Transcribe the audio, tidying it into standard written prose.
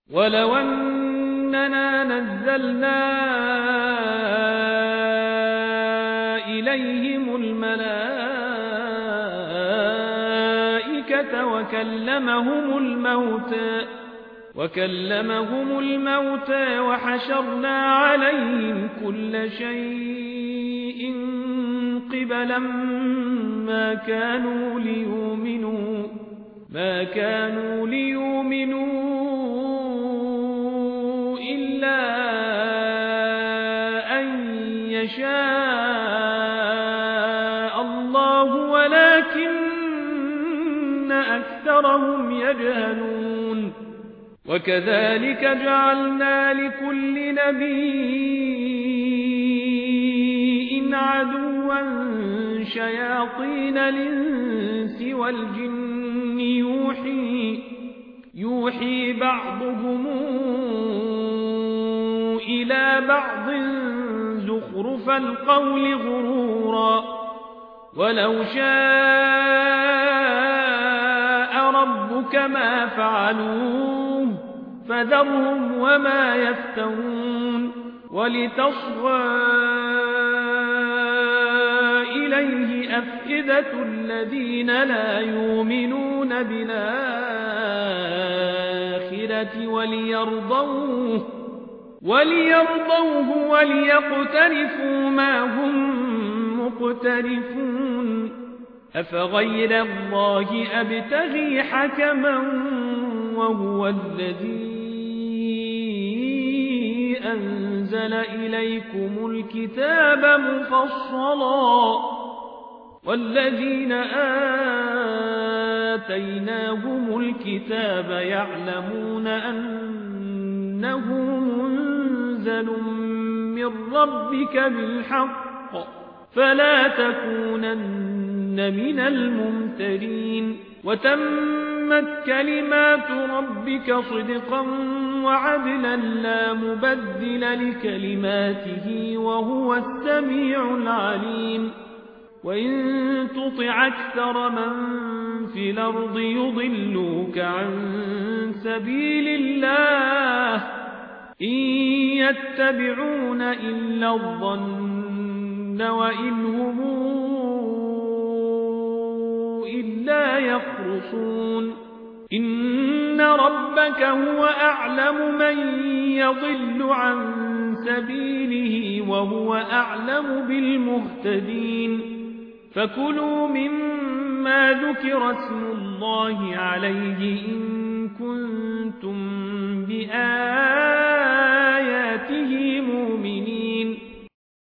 ولو أننا نزلنا إليهم الملائكة وكلمهم الموتى وحشرنا عليهم كل شيء قبلا ما كانوا ليؤمنوا إلا أن يشاء الله ولكن أكثرهم يجهلون وكذلك جعلنا لكل نبي عدوا شياطين الإنس والجن يوحي بعضهم إلى بعض زخرف القول غرورا ولو شاء ربك ما فعلوه فذرهم وما يفترون ولتصغى إليه أفئدة الذين لا يؤمنون بالآخرة وليرضوه وليقترفوا ما هم مقترفون أفغير الله أبتغي حكما وهو الذي أنزل إليكم الكتاب مفصلا والذين آتيناهم الكتاب يعلمون أنه منزل من ربك بالحق فلا تكونن من الممترين وتمت كلمات ربك صدقا وعدلا لا مبدل لكلماته وهو السميع العليم وإن تطع أكثر من في الأرض يضلوك عن سبيل الله إن يتبعون إلا الظن وإن هم إلا يخرصون إن ربك هو أعلم من يضل عن سبيله وهو أعلم بالمهتدين فكلوا مما ذكر اسم الله عليه إن كنتم بآياته